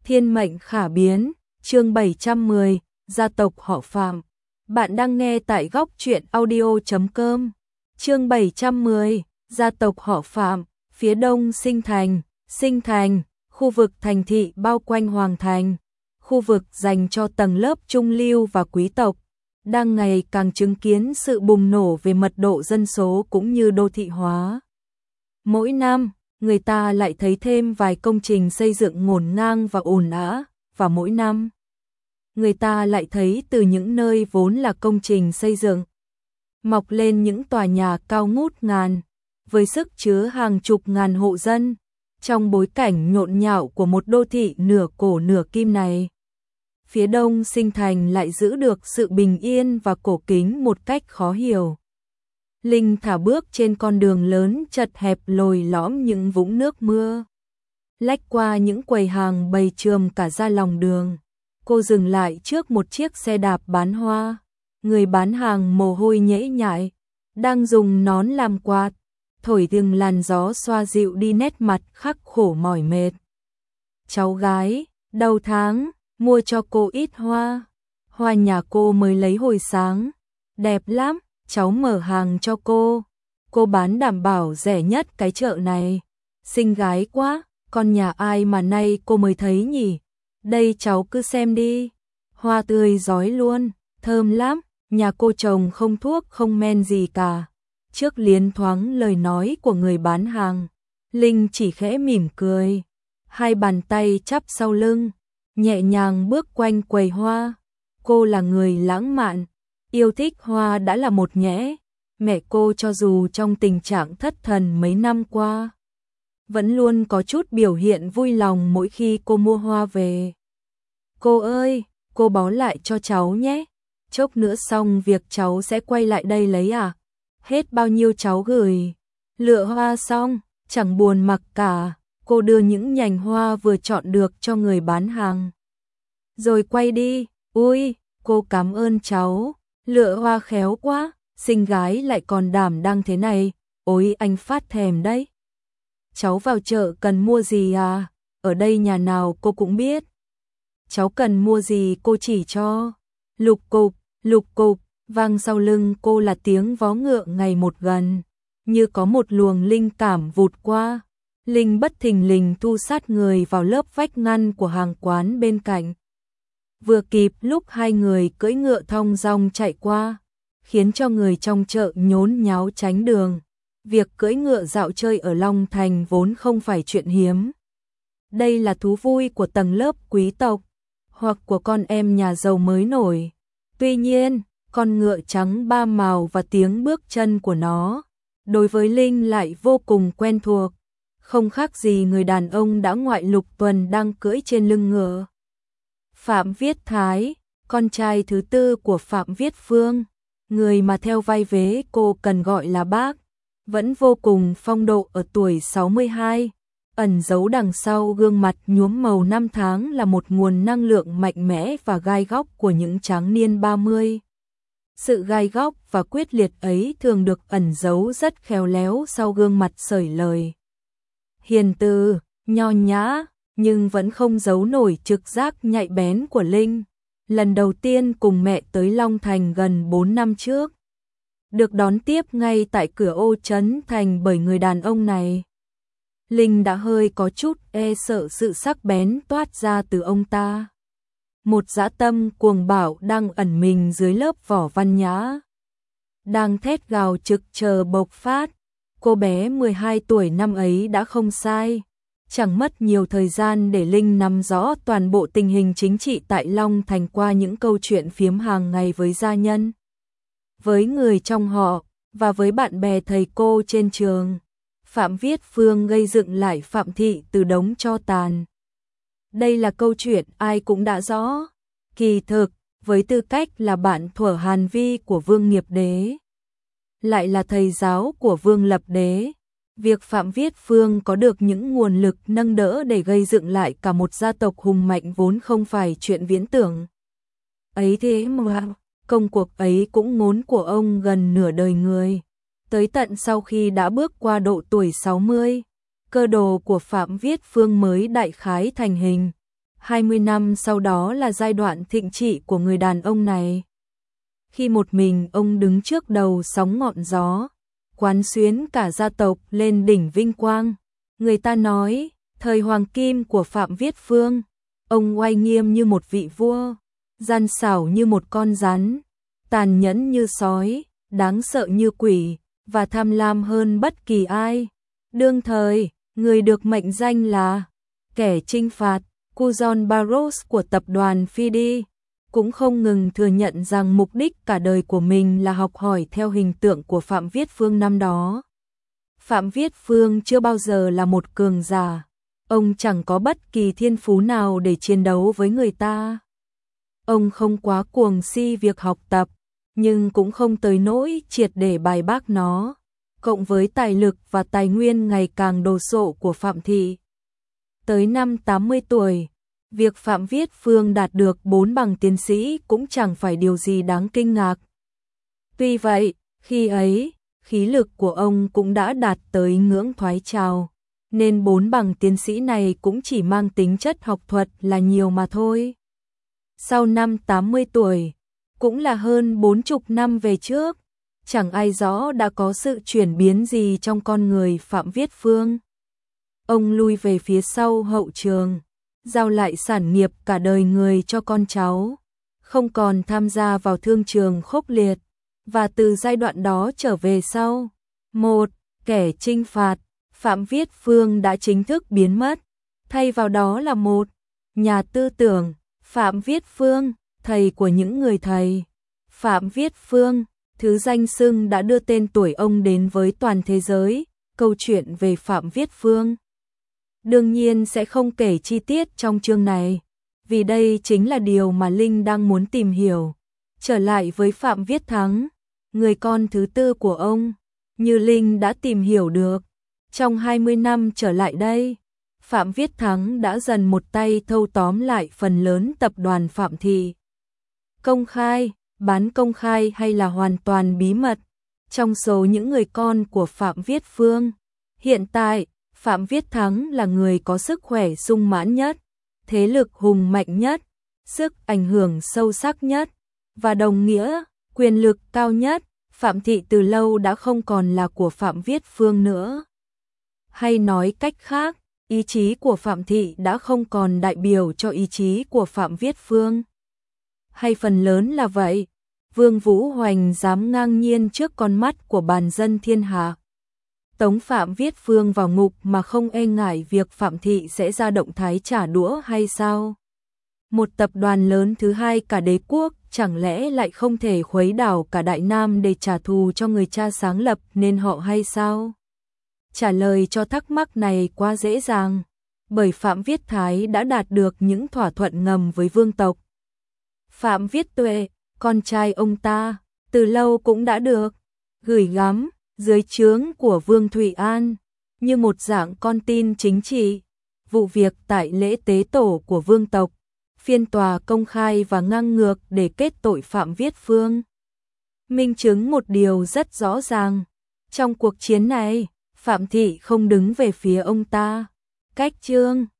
Thiên mệnh khả biến, chương 710, gia tộc họ Phạm. Bạn đang nghe tại góc truyện audio.com. Chương 710, gia tộc họ Phạm, phía đông Sinh Thành, khu vực thành thị bao quanh Hoàng Thành, khu vực dành cho tầng lớp trung lưu và quý tộc, đang ngày càng chứng kiến sự bùng nổ về mật độ dân số cũng như đô thị hóa. Mỗi năm, người ta lại thấy thêm vài công trình xây dựng ngổn ngang và ồn ào, và mỗi năm, người ta lại thấy từ những nơi vốn là công trình xây dựng, mọc lên những tòa nhà cao ngút ngàn, với sức chứa hàng chục ngàn hộ dân, trong bối cảnh nhộn nhạo của một đô thị nửa cổ nửa kim này. Phía đông Sinh Thành lại giữ được sự bình yên và cổ kính một cách khó hiểu. Linh thả bước trên con đường lớn chật hẹp lồi lõm những vũng nước mưa. Lách qua những quầy hàng bày chườm cả ra lòng đường. Cô dừng lại trước một chiếc xe đạp bán hoa. Người bán hàng mồ hôi nhễ nhại, đang dùng nón làm quạt, thổi từng làn gió xoa dịu đi nét mặt khắc khổ mỏi mệt. Cháu gái, đầu tháng, mua cho cô ít hoa. Hoa nhà cô mới lấy hồi sáng, đẹp lắm. Cháu mở hàng cho cô bán đảm bảo rẻ nhất cái chợ này. Xinh gái quá, con nhà ai mà nay cô mới thấy nhỉ? Đây cháu cứ xem đi, hoa tươi rói luôn, thơm lắm, nhà cô trồng không thuốc không men gì cả. Trước liến thoáng lời nói của người bán hàng, Linh chỉ khẽ mỉm cười, hai bàn tay chắp sau lưng, nhẹ nhàng bước quanh quầy hoa. Cô là người lãng mạn, yêu thích hoa đã là một nhẽ. Mẹ cô cho dù trong tình trạng thất thần mấy năm qua, vẫn luôn có chút biểu hiện vui lòng mỗi khi cô mua hoa về. Cô ơi, cô bó lại cho cháu nhé. Chốc nữa xong việc cháu sẽ quay lại đây lấy à? Hết bao nhiêu cháu gửi. Lựa hoa xong, chẳng buồn mặc cả. Cô đưa những nhành hoa vừa chọn được cho người bán hàng. Rồi quay đi. Ui, cô cảm ơn cháu. Lựa hoa khéo quá, xinh gái lại còn đảm đang thế này, ôi anh phát thèm đấy. Cháu vào chợ cần mua gì à? Ở đây nhà nào cô cũng biết. Cháu cần mua gì cô chỉ cho. Lục cục, vang sau lưng cô là tiếng vó ngựa ngày một gần, như có một luồng linh cảm vụt qua. Linh bất thình lình thu sát người vào lớp vách ngăn của hàng quán bên cạnh. Vừa kịp lúc hai người cưỡi ngựa thong dong chạy qua, khiến cho người trong chợ nhốn nháo tránh đường. Việc cưỡi ngựa dạo chơi ở Long Thành vốn không phải chuyện hiếm. Đây là thú vui của tầng lớp quý tộc, hoặc của con em nhà giàu mới nổi. Tuy nhiên, con ngựa trắng ba màu và tiếng bước chân của nó, đối với Linh lại vô cùng quen thuộc. Không khác gì người đàn ông đã ngoại lục tuần đang cưỡi trên lưng ngựa. Phạm Viết Thái, con trai thứ tư của Phạm Viết Phương, người mà theo vai vế cô cần gọi là bác, vẫn vô cùng phong độ ở tuổi 62, ẩn giấu đằng sau gương mặt nhuốm màu năm tháng là một nguồn năng lượng mạnh mẽ và gai góc của những tráng niên 30. Sự gai góc và quyết liệt ấy thường được ẩn giấu rất khéo léo sau gương mặt sởi lời. Hiền từ, nho nhã, nhưng vẫn không giấu nổi trực giác nhạy bén của Linh. Lần đầu tiên cùng mẹ tới Long Thành gần 4 năm trước, được đón tiếp ngay tại cửa ô trấn thành bởi người đàn ông này. Linh đã hơi có chút e sợ sự sắc bén toát ra từ ông ta. Một dã tâm cuồng bạo đang ẩn mình dưới lớp vỏ văn nhã, đang thét gào trực chờ bộc phát. Cô bé 12 tuổi năm ấy đã không sai. Chẳng mất nhiều thời gian để Linh nắm rõ toàn bộ tình hình chính trị tại Long Thành qua những câu chuyện phiếm hàng ngày với gia nhân, với người trong họ, và với bạn bè thầy cô trên trường. Phạm Viết Phương gây dựng lại Phạm Thị từ đống tro tàn. Đây là câu chuyện ai cũng đã rõ. Kỳ thực, với tư cách là bạn thuở Hàn Vi của Vương Nghiệp Đế, lại là thầy giáo của Vương Lập Đế, việc Phạm Viết Phương có được những nguồn lực nâng đỡ để gây dựng lại cả một gia tộc hùng mạnh vốn không phải chuyện viễn tưởng. Ấy thế mà, công cuộc ấy cũng ngốn của ông gần nửa đời người. Tới tận sau khi đã bước qua độ tuổi 60, cơ đồ của Phạm Viết Phương mới đại khái thành hình. 20 năm sau đó là giai đoạn thịnh trị của người đàn ông này. Khi một mình ông đứng trước đầu sóng ngọn gió, quán xuyến cả gia tộc lên đỉnh vinh quang. Người ta nói, thời hoàng kim của Phạm Viết Phương, ông oai nghiêm như một vị vua, gian xảo như một con rắn, tàn nhẫn như sói, đáng sợ như quỷ, và tham lam hơn bất kỳ ai. Đương thời, người được mệnh danh là kẻ trinh phạt, Cujon Barros của tập đoàn Fidi, cũng không ngừng thừa nhận rằng mục đích cả đời của mình là học hỏi theo hình tượng của Phạm Viết Phương năm đó. Phạm Viết Phương chưa bao giờ là một cường giả, ông chẳng có bất kỳ thiên phú nào để chiến đấu với người ta. Ông không quá cuồng si việc học tập, nhưng cũng không tới nỗi triệt để bài bác nó, cộng với tài lực và tài nguyên ngày càng đồ sộ của Phạm Thị. Tới năm 80 tuổi, việc Phạm Viết Phương đạt được 4 bằng tiến sĩ cũng chẳng phải điều gì đáng kinh ngạc. Tuy vậy, khi ấy, khí lực của ông cũng đã đạt tới ngưỡng thoái trào, nên 4 bằng tiến sĩ này cũng chỉ mang tính chất học thuật là nhiều mà thôi. Sau năm 80 tuổi, cũng là hơn 40 năm về trước, chẳng ai rõ đã có sự chuyển biến gì trong con người Phạm Viết Phương. Ông lui về phía sau hậu trường, giao lại sản nghiệp cả đời người cho con cháu, không còn tham gia vào thương trường khốc liệt, và từ giai đoạn đó trở về sau, một kẻ trinh phạt, Phạm Viết Phương đã chính thức biến mất, thay vào đó là một nhà tư tưởng, Phạm Viết Phương, thầy của những người thầy. Phạm Viết Phương, thứ danh xưng đã đưa tên tuổi ông đến với toàn thế giới. Câu chuyện về Phạm Viết Phương đương nhiên sẽ không kể chi tiết trong chương này, vì đây chính là điều mà Linh đang muốn tìm hiểu. Trở lại với Phạm Viết Thắng, người con thứ tư của ông, như Linh đã tìm hiểu được, trong 20 năm trở lại đây, Phạm Viết Thắng đã dần một tay thâu tóm lại phần lớn tập đoàn Phạm Thị. Công khai, bán công khai hay là hoàn toàn bí mật, trong số những người con của Phạm Viết Phương, hiện tại, Phạm Viết Thắng là người có sức khỏe sung mãn nhất, thế lực hùng mạnh nhất, sức ảnh hưởng sâu sắc nhất, và đồng nghĩa, quyền lực cao nhất. Phạm Thị từ lâu đã không còn là của Phạm Viết Phương nữa. Hay nói cách khác, ý chí của Phạm Thị đã không còn đại biểu cho ý chí của Phạm Viết Phương. Hay phần lớn là vậy, Vương Vũ Hoành dám ngang nhiên trước con mắt của bàn dân thiên hạ, tống Phạm Viết Phương vào ngục mà không e ngại việc Phạm Thị sẽ ra động thái trả đũa hay sao? Một tập đoàn lớn thứ hai cả đế quốc chẳng lẽ lại không thể khuấy đảo cả Đại Nam để trả thù cho người cha sáng lập nên họ hay sao? Trả lời cho thắc mắc này quá dễ dàng, bởi Phạm Viết Thái đã đạt được những thỏa thuận ngầm với vương tộc. Phạm Viết Tuệ, con trai ông ta, từ lâu cũng đã được gửi gắm dưới trướng của Vương Thụy An, như một dạng con tin chính trị. Vụ việc tại lễ tế tổ của vương tộc, phiên tòa công khai và ngang ngược để kết tội Phạm Viết Phương, minh chứng một điều rất rõ ràng. Trong cuộc chiến này, Phạm Thị không đứng về phía ông ta. Cách chương